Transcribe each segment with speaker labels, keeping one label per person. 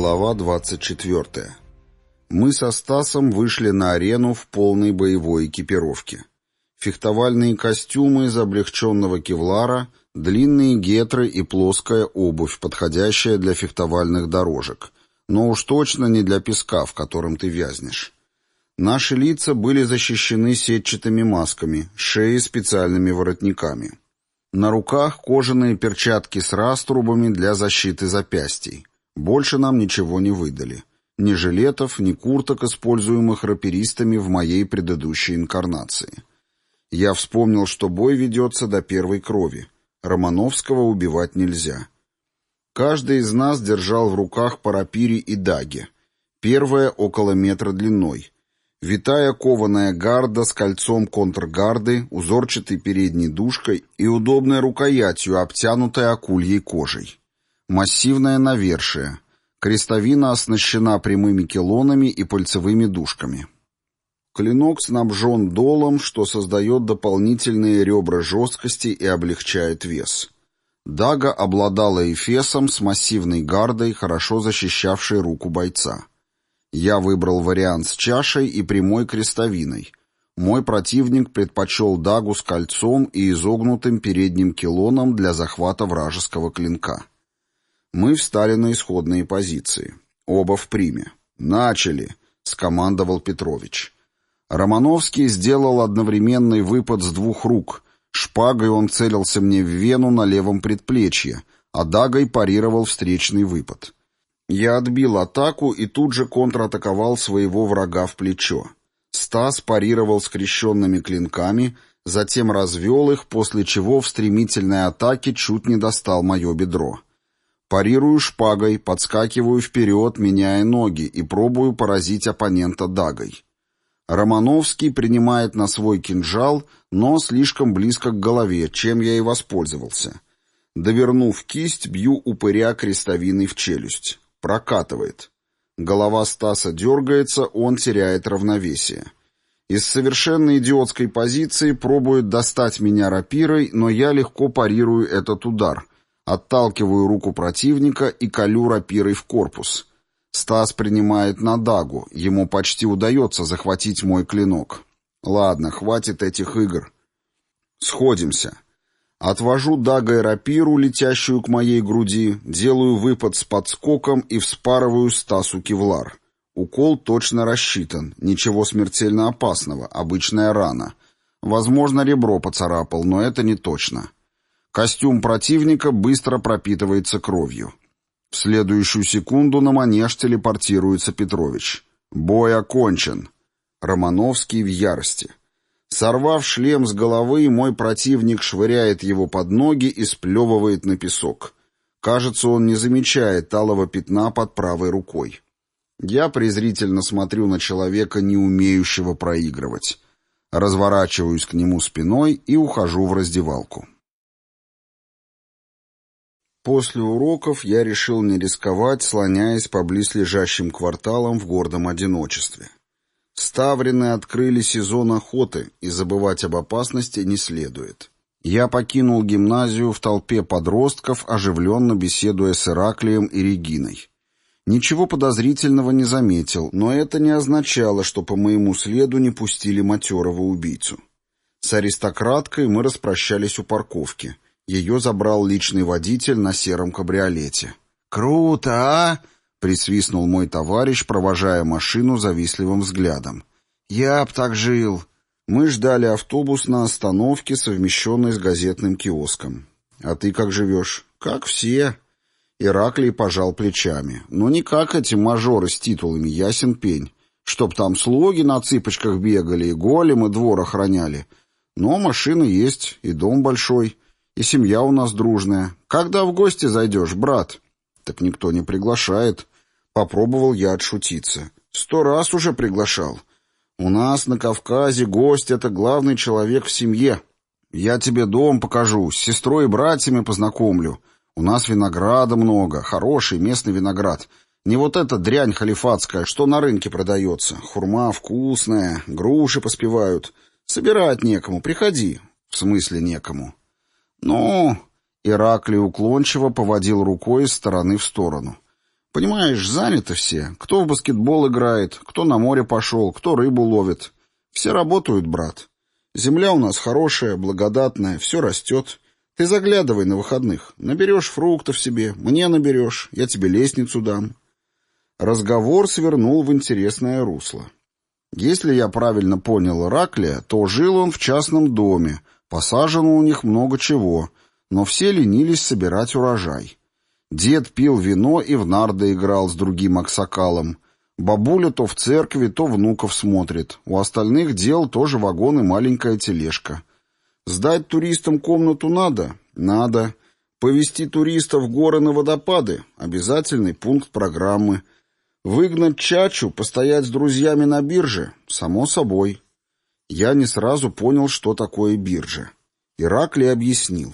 Speaker 1: Глава 24. Мы со Стасом вышли на арену в полной боевой экипировке. Фехтовальные костюмы из облегченного кевлара, длинные гетры и плоская обувь, подходящая для фехтовальных дорожек, но уж точно не для песка, в котором ты вязнешь. Наши лица были защищены сетчатыми масками, шеи специальными воротниками. На руках кожаные перчатки с раструбами для защиты запястий. Больше нам ничего не выдали. Ни жилетов, ни курток, используемых раперистами в моей предыдущей инкарнации. Я вспомнил, что бой ведется до первой крови. Романовского убивать нельзя. Каждый из нас держал в руках по рапире и даге. Первая около метра длиной. Витая кованая гарда с кольцом контргарды, узорчатой передней дужкой и удобной рукоятью, обтянутой акульей кожей. Массивное навершие. Крестовина оснащена прямыми килонами и пальцевыми дужками. Клинок снабжен долом, что создает дополнительные ребра жесткости и облегчает вес. Дага обладала эфесом с массивной гардой, хорошо защищавшей руку бойца. Я выбрал вариант с чашей и прямой крестовиной. Мой противник предпочел дагу с кольцом и изогнутым передним килоном для захвата вражеского клинка. Мы встали на исходные позиции. Оба в приме. «Начали!» — скомандовал Петрович. Романовский сделал одновременный выпад с двух рук. Шпагой он целился мне в вену на левом предплечье, а дагой парировал встречный выпад. Я отбил атаку и тут же контратаковал своего врага в плечо. Стас парировал скрещенными клинками, затем развел их, после чего в стремительной атаке чуть не достал мое бедро. Парирую шпагой, подскакиваю вперед, меняя ноги, и пробую поразить оппонента дагой. Романовский принимает на свой кинжал, но слишком близко к голове, чем я и воспользовался. Довернув кисть, бью упыря крестовиной в челюсть. Прокатывает. Голова Стаса дергается, он теряет равновесие. Из совершенно идиотской позиции пробует достать меня рапирой, но я легко парирую этот удар. Отталкиваю руку противника и колю рапирой в корпус. Стас принимает на дагу, ему почти удается захватить мой клинок. Ладно, хватит этих игр. Сходимся. Отвожу дагой рапиру, летящую к моей груди, делаю выпад с подскоком и вспарываю Стасу кевлар. Укол точно рассчитан, ничего смертельно опасного, обычная рана. Возможно, ребро поцарапал, но это не точно. Костюм противника быстро пропитывается кровью. В следующую секунду на манеж телепортируется Петрович. Бой окончен. Романовский в ярости. Сорвав шлем с головы, мой противник швыряет его под ноги и сплевывает на песок. Кажется, он не замечает алого пятна под правой рукой. Я презрительно смотрю на человека, не умеющего проигрывать. Разворачиваюсь к нему спиной и ухожу в раздевалку. После уроков я решил не рисковать, слоняясь по близлежащим кварталам в гордом одиночестве. Ставрины открыли сезон охоты, и забывать об опасности не следует. Я покинул гимназию в толпе подростков, оживленно беседуя с Ираклием и Региной. Ничего подозрительного не заметил, но это не означало, что по моему следу не пустили матерого убийцу. С аристократкой мы распрощались у парковки. Ее забрал личный водитель на сером кабриолете. «Круто, а?» — присвистнул мой товарищ, провожая машину завистливым взглядом. «Я б так жил». Мы ждали автобус на остановке, совмещенной с газетным киоском. «А ты как живешь?» «Как все». Ираклий пожал плечами. «Ну не как эти мажоры с титулами, ясен пень. Чтоб там слуги на цыпочках бегали, и големы двор охраняли. Но машина есть, и дом большой». И семья у нас дружная. Когда в гости зайдешь, брат? Так никто не приглашает. Попробовал я отшутиться. 100 раз уже приглашал. У нас на Кавказе гость — это главный человек в семье. Я тебе дом покажу, с сестрой и братьями познакомлю. У нас винограда много, хороший местный виноград. Не вот эта дрянь халифатская, что на рынке продается. Хурма вкусная, груши поспевают. Собирать некому, приходи. В смысле некому? «Ну...» — Ираклий уклончиво поводил рукой из стороны в сторону. Понимаешь, заняты все. Кто в баскетбол играет, кто на море пошел, кто рыбу ловит. Все работают, брат. Земля у нас хорошая, благодатная, все растет. Ты заглядывай на выходных. Наберешь фруктов себе, мне наберешь, я тебе лестницу дам». Разговор свернул в интересное русло. Если я правильно понял Ираклия, то жил он в частном доме, посажено у них много чего, но все ленились собирать урожай. Дед пил вино и в нарды играл с другим аксакалом. Бабуля то в церкви, то внуков смотрит. У остальных дел тоже вагон и маленькая тележка. Сдать туристам комнату надо? Надо. Повезти туристов в горы на водопады? Обязательный пункт программы. Выгнать чачу, постоять с друзьями на бирже? Само собой. Я не сразу понял, что такое биржа. Ираклий объяснил.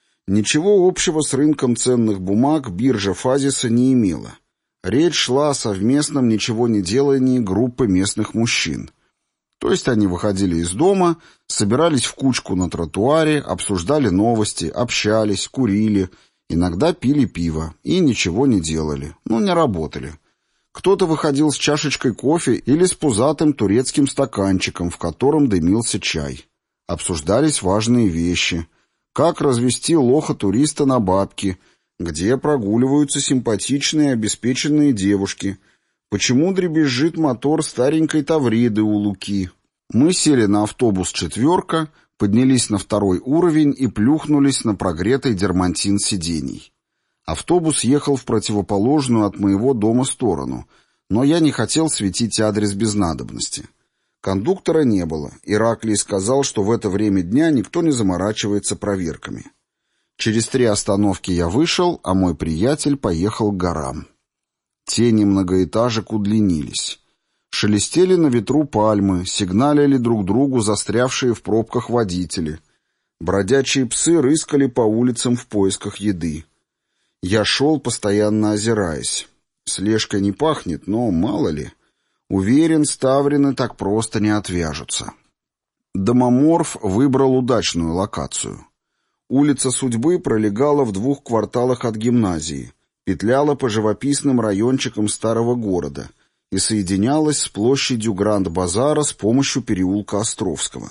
Speaker 1: Ничего общего с рынком ценных бумаг биржа Фазиса не имела. Речь шла о совместном ничего не делании группы местных мужчин. То есть они выходили из дома, собирались в кучку на тротуаре, обсуждали новости, общались, курили, иногда пили пиво и ничего не делали, не работали. Кто-то выходил с чашечкой кофе или с пузатым турецким стаканчиком, в котором дымился чай. Обсуждались важные вещи. Как развести лоха-туриста на бабки, где прогуливаются симпатичные обеспеченные девушки, почему дребезжит мотор старенькой Тавриды у Луки. Мы сели на автобус «Четверка», поднялись на 2-й уровень и плюхнулись на прогретый дермантин сидений. Автобус ехал в противоположную от моего дома сторону, но я не хотел светить адрес без надобности. Кондуктора не было. Ираклий сказал, что в это время дня никто не заморачивается проверками. Через 3 остановки я вышел, а мой приятель поехал к горам. Тени многоэтажек удлинились. Шелестели на ветру пальмы, сигналили друг другу застрявшие в пробках водители. Бродячие псы рыскали по улицам в поисках еды. Я шел, постоянно озираясь. Слежкой не пахнет, но мало ли. Уверен, ставрины так просто не отвяжутся. Домоморф выбрал удачную локацию. Улица Судьбы пролегала в 2 кварталах от гимназии, петляла по живописным райончикам старого города и соединялась с площадью Гранд-Базара с помощью переулка Островского.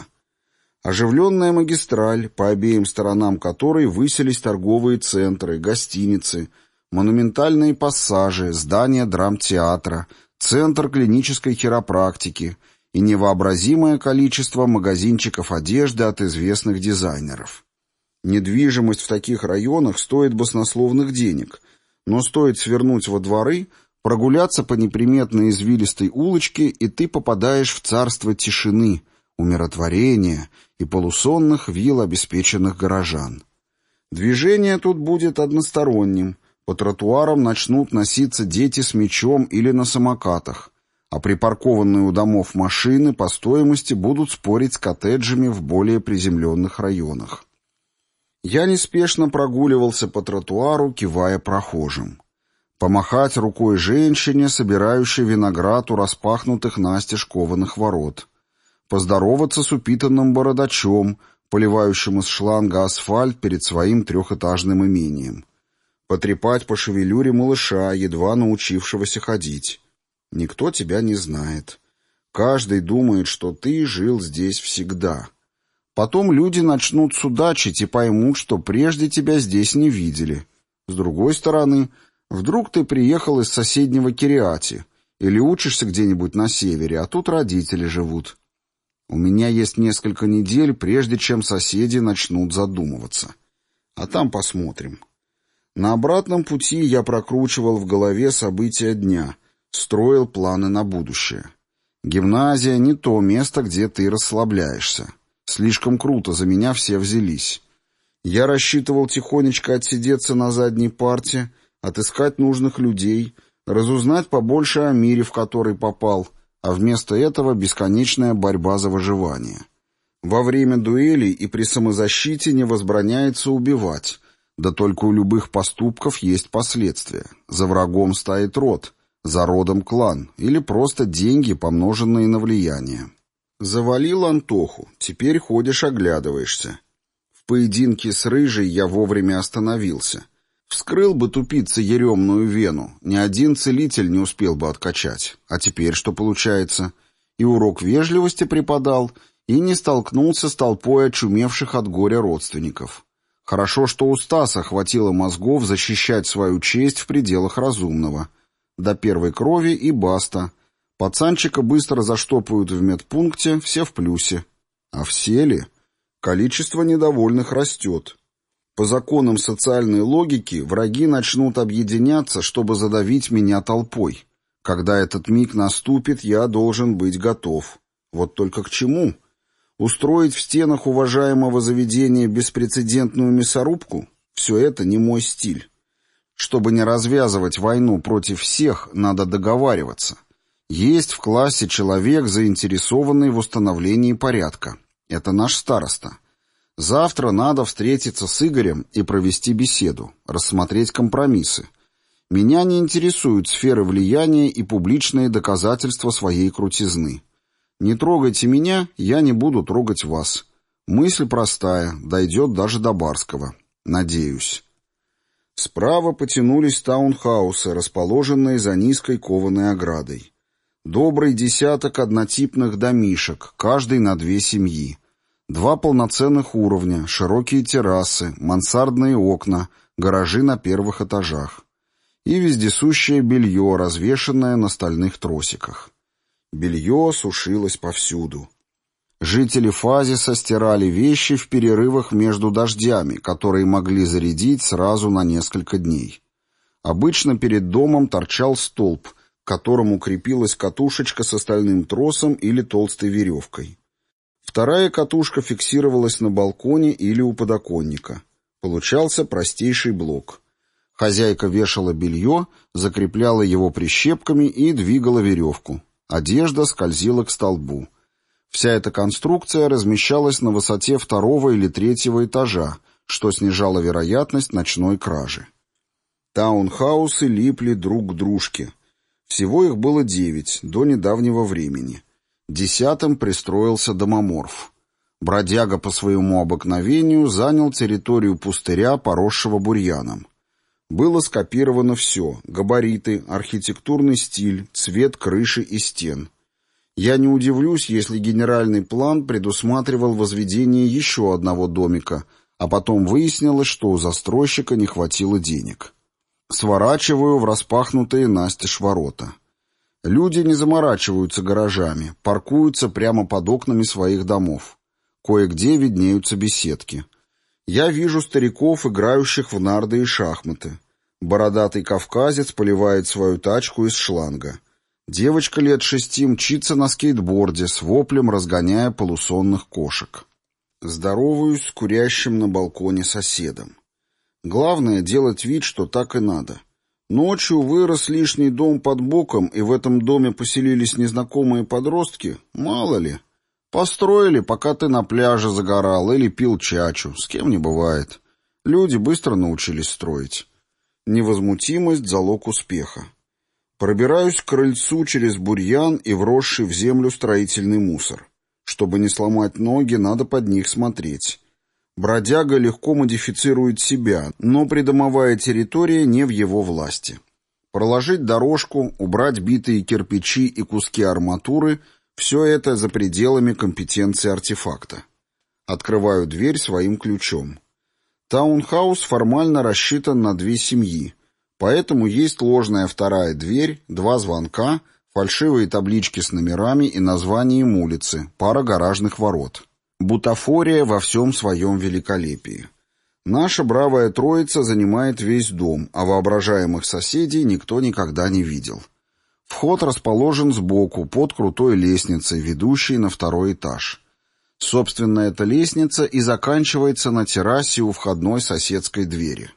Speaker 1: Оживленная магистраль, по обеим сторонам которой высились торговые центры, гостиницы, монументальные пассажи, здания драмтеатра, центр клинической хиропрактики и невообразимое количество магазинчиков одежды от известных дизайнеров. Недвижимость в таких районах стоит баснословных денег, но стоит свернуть во дворы, прогуляться по неприметной извилистой улочке, и ты попадаешь в царство тишины, умиротворения и полусонных вилл обеспеченных горожан. Движение тут будет односторонним. По тротуарам начнут носиться дети с мечом или на самокатах, а припаркованные у домов машины по стоимости будут спорить с коттеджами в более приземленных районах. Я неспешно прогуливался по тротуару, кивая прохожим. Помахать рукой женщине, собирающей виноград у распахнутых настежь кованых ворот. Поздороваться с упитанным бородачом, поливающим из шланга асфальт перед своим 3-этажным имением. Потрепать по шевелюре малыша, едва научившегося ходить. Никто тебя не знает. Каждый думает, что ты жил здесь всегда. Потом люди начнут судачить и поймут, что прежде тебя здесь не видели. С другой стороны, вдруг ты приехал из соседнего Кириати или учишься где-нибудь на севере, а тут родители живут. У меня есть несколько недель, прежде чем соседи начнут задумываться. А там посмотрим. На обратном пути я прокручивал в голове события дня, строил планы на будущее. Гимназия — не то место, где ты расслабляешься. Слишком круто, за меня все взялись. Я рассчитывал тихонечко отсидеться на задней парте, отыскать нужных людей, разузнать побольше о мире, в который попал, а вместо этого бесконечная борьба за выживание. Во время дуэлей и при самозащите не возбраняется убивать, да только у любых поступков есть последствия. За врагом стоит род, за родом клан или просто деньги, помноженные на влияние. Завалил Антоху, теперь ходишь оглядываешься. В поединке с Рыжей я вовремя остановился. Вскрыл бы тупица еремную вену, ни один целитель не успел бы откачать. А теперь что получается? И урок вежливости преподал, и не столкнулся с толпой очумевших от горя родственников. Хорошо, что у Стаса хватило мозгов защищать свою честь в пределах разумного. До первой крови и баста. Пацанчика быстро заштопают в медпункте, все в плюсе. А все ли? Количество недовольных растет. По законам социальной логики враги начнут объединяться, чтобы задавить меня толпой. Когда этот миг наступит, я должен быть готов. Вот только к чему? Устроить в стенах уважаемого заведения беспрецедентную мясорубку? Все это не мой стиль. Чтобы не развязывать войну против всех, надо договариваться. Есть в классе человек, заинтересованный в установлении порядка. Это наш староста. Завтра надо встретиться с Игорем и провести беседу, рассмотреть компромиссы. Меня не интересуют сферы влияния и публичные доказательства своей крутизны. Не трогайте меня, я не буду трогать вас. Мысль простая, дойдет даже до Барского. Надеюсь. Справа потянулись таунхаусы, расположенные за низкой кованой оградой. Добрый десяток однотипных домишек, каждый на 2 семьи. 2 полноценных уровня, широкие террасы, мансардные окна, гаражи на первых этажах. И вездесущее белье, развешанное на стальных тросиках. Белье сушилось повсюду. Жители Фазиса стирали вещи в перерывах между дождями, которые могли зарядить сразу на несколько дней. Обычно перед домом торчал столб, к которому крепилась катушечка с стальным тросом или толстой веревкой. Вторая катушка фиксировалась на балконе или у подоконника. Получался простейший блок. Хозяйка вешала белье, закрепляла его прищепками и двигала веревку. Одежда скользила к столбу. Вся эта конструкция размещалась на высоте 2-го или 3-го этажа, что снижало вероятность ночной кражи. Таунхаусы липли друг к дружке. Всего их было 9 до недавнего времени. 10-м пристроился домоморф. Бродяга по своему обыкновению занял территорию пустыря, поросшего бурьяном. Было скопировано все — габариты, архитектурный стиль, цвет крыши и стен. Я не удивлюсь, если генеральный план предусматривал возведение еще одного домика, а потом выяснилось, что у застройщика не хватило денег. Сворачиваю в распахнутые настежь ворота. Люди не заморачиваются гаражами, паркуются прямо под окнами своих домов. Кое-где виднеются беседки. Я вижу стариков, играющих в нарды и шахматы. Бородатый кавказец поливает свою тачку из шланга. Девочка лет 6 мчится на скейтборде, с воплем разгоняя полусонных кошек. Здороваюсь с курящим на балконе соседом. Главное — делать вид, что так и надо. Ночью вырос лишний дом под боком, и в этом доме поселились незнакомые подростки, мало ли. Построили, пока ты на пляже загорал или пил чачу, с кем не бывает. Люди быстро научились строить. Невозмутимость — залог успеха. Пробираюсь к крыльцу через бурьян и вросший в землю строительный мусор. Чтобы не сломать ноги, надо под них смотреть. Бродяга легко модифицирует себя, но придомовая территория не в его власти. Проложить дорожку, убрать битые кирпичи и куски арматуры — все это за пределами компетенции артефакта. Открываю дверь своим ключом. Таунхаус формально рассчитан на 2 семьи, поэтому есть ложная вторая дверь, 2 звонка, фальшивые таблички с номерами и названием улицы, пара гаражных ворот. Бутафория во всем своем великолепии. Наша бравая троица занимает весь дом, а воображаемых соседей никто никогда не видел. Вход расположен сбоку, под крутой лестницей, ведущей на 2-й этаж. Собственно, эта лестница и заканчивается на террасе у входной соседской двери.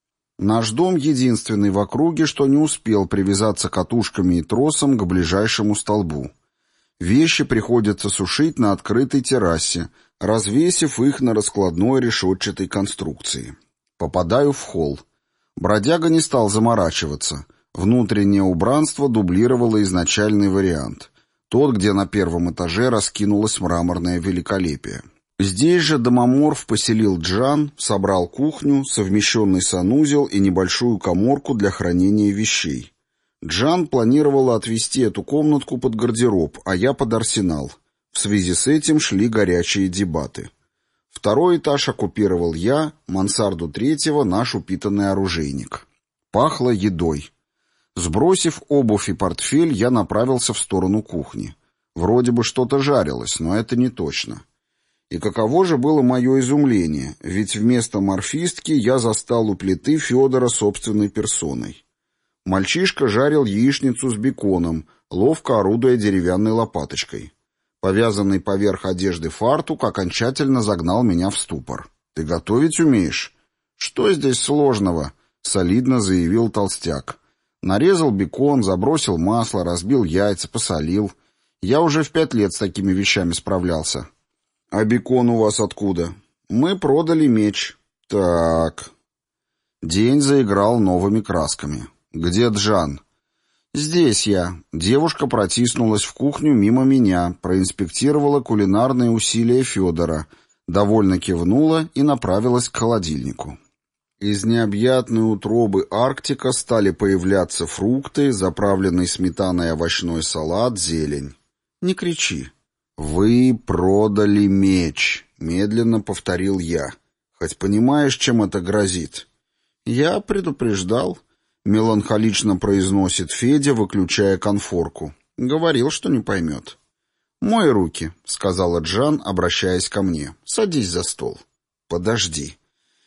Speaker 1: Наш дом единственный в округе, что не успел привязаться катушками и тросом к ближайшему столбу. Вещи приходится сушить на открытой террасе, развесив их на раскладной решетчатой конструкции. Попадаю в холл. Бродяга не стал заморачиваться. Внутреннее убранство дублировало изначальный вариант. Тот, где на 1-м этаже раскинулось мраморное великолепие. Здесь же домоморф поселил Джан, собрал кухню, совмещенный санузел и небольшую каморку для хранения вещей. Джан планировала отвести эту комнатку под гардероб, а я под арсенал. В связи с этим шли горячие дебаты. Второй этаж оккупировал я, мансарду третьего — наш упитанный оружейник. Пахло едой. Сбросив обувь и портфель, я направился в сторону кухни. Вроде бы что-то жарилось, но это не точно. И каково же было мое изумление, ведь вместо морфистки я застал у плиты Федора собственной персоной. Мальчишка жарил яичницу с беконом, ловко орудуя деревянной лопаточкой. Повязанный поверх одежды фартук окончательно загнал меня в ступор. «Ты готовить умеешь?» «Что здесь сложного?» — солидно заявил толстяк. Нарезал бекон, забросил масло, разбил яйца, посолил. Я уже в 5 лет с такими вещами справлялся. «А бекон у вас откуда?» «Мы продали меч». «Так...» День заиграл новыми красками. «Где Джан?» «Здесь я». Девушка протиснулась в кухню мимо меня, проинспектировала кулинарные усилия Федора, довольно кивнула и направилась к холодильнику. Из необъятной утробы Арктика стали появляться фрукты, заправленный сметаной овощной салат, зелень. «Не кричи». «Вы продали меч», — медленно повторил я. «Хоть понимаешь, чем это грозит?» «Я предупреждал», — меланхолично произносит Федя, выключая конфорку. «Говорил, что не поймет». «Мой руки», — сказала Джан, обращаясь ко мне. «Садись за стол». «Подожди».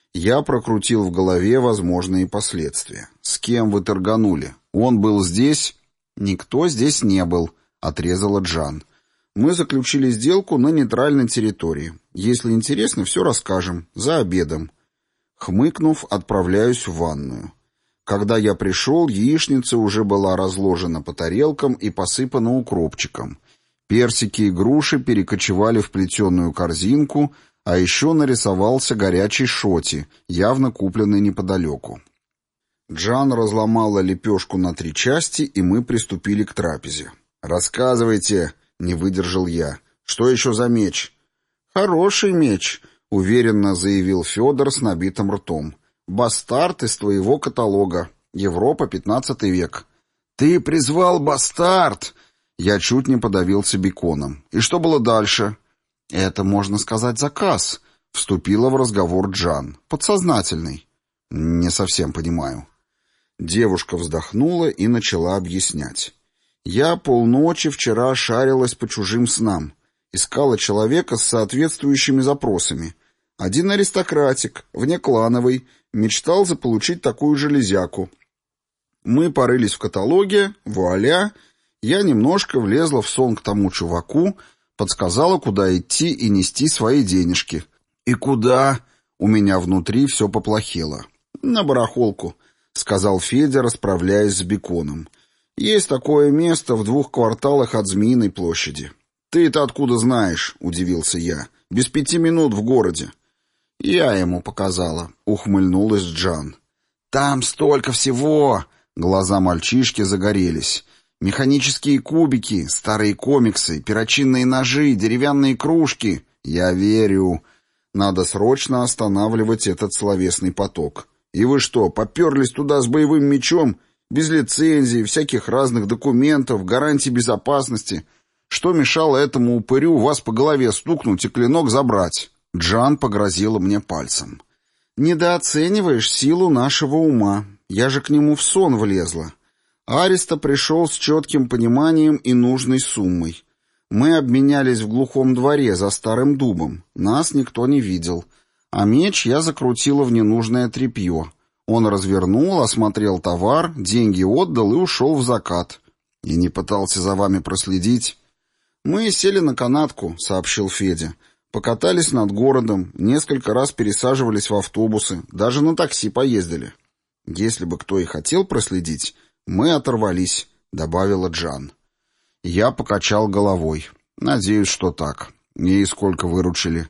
Speaker 1: Я прокрутил в голове возможные последствия. «С кем вы торганули? Он был здесь?» «Никто здесь не был», — отрезала Джан. «Мы заключили сделку на нейтральной территории. Если интересно, все расскажем. За обедом». Хмыкнув, отправляюсь в ванную. Когда я пришел, яичница уже была разложена по тарелкам и посыпана укропчиком. Персики и груши перекочевали в плетеную корзинку, а еще нарисовался горячий шоти, явно купленный неподалеку. Джан разломала лепешку на 3 части, и мы приступили к трапезе. «Рассказывайте», — не выдержал я. «Что еще за меч?» «Хороший меч», — уверенно заявил Федор с набитым ртом. «Бастард из твоего каталога. Европа, 15 век». «Ты призвал бастард!» Я чуть не подавился беконом. «И что было дальше?» «Это, можно сказать, заказ», — вступила в разговор Джан. «Подсознательный». «Не совсем понимаю». Девушка вздохнула и начала объяснять. «Я полночи вчера шарилась по чужим снам. Искала человека с соответствующими запросами. Один аристократик, внеклановый, мечтал заполучить такую железяку. Мы порылись в каталоге, вуаля, я немножко влезла в сон к тому чуваку, подсказала, куда идти и нести свои денежки. И куда? У меня внутри все поплохело. На барахолку», — сказал Федя, расправляясь с беконом. «Есть такое место в 2 кварталах от Змеиной площади». «Ты-то откуда знаешь?» — удивился я. «Без 5 минут в городе». «Я ему показала», — ухмыльнулась Джан. «Там столько всего!» — глаза мальчишки загорелись. «Механические кубики, старые комиксы, перочинные ножи, деревянные кружки. Я верю. Надо срочно останавливать этот словесный поток. И вы что, поперлись туда с боевым мечом, без лицензии, всяких разных документов, гарантий безопасности? Что мешало этому упырю вас по голове стукнуть и клинок забрать?» Джан погрозила мне пальцем. «Недооцениваешь силу нашего ума. Я же к нему в сон влезла. Ариста пришел с четким пониманием и нужной суммой. Мы обменялись в глухом дворе за старым дубом. Нас никто не видел. А меч я закрутила в ненужное тряпье. Он развернул, осмотрел товар, деньги отдал и ушел в закат. И не пытался за вами проследить». «Мы сели на канатку», — сообщил Федя. «Покатались над городом, несколько раз пересаживались в автобусы, даже на такси поездили». «Если бы кто и хотел проследить, мы оторвались», — добавила Джан. Я покачал головой. «Надеюсь, что так. И сколько выручили?»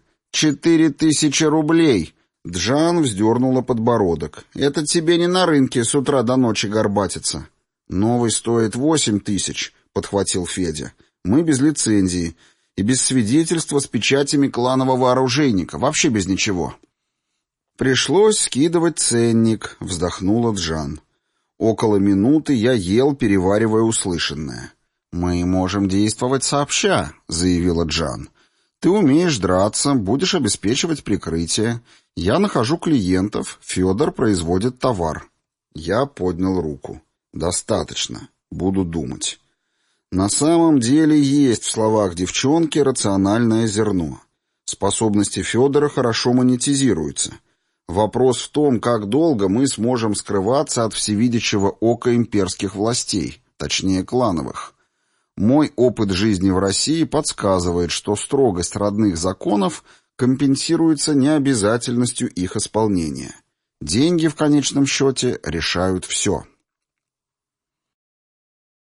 Speaker 1: 4000 рублей!» Джан вздернула подбородок. «Это тебе не на рынке с утра до ночи горбатиться». «Новый стоит 8000», — подхватил Федя. «Мы без лицензии. И без свидетельства с печатями кланового оружейника. Вообще без ничего. «Пришлось скидывать ценник», — вздохнула Джан. Около минуты я ел, переваривая услышанное. «Мы можем действовать сообща», — заявила Джан. «Ты умеешь драться, будешь обеспечивать прикрытие. Я нахожу клиентов, Федор производит товар». Я поднял руку. «Достаточно. Буду думать». На самом деле есть в словах девчонки рациональное зерно. Способности Федора хорошо монетизируются. Вопрос в том, как долго мы сможем скрываться от всевидящего ока имперских властей, точнее клановых. Мой опыт жизни в России подсказывает, что строгость родных законов компенсируется необязательностью их исполнения. Деньги в конечном счете решают все.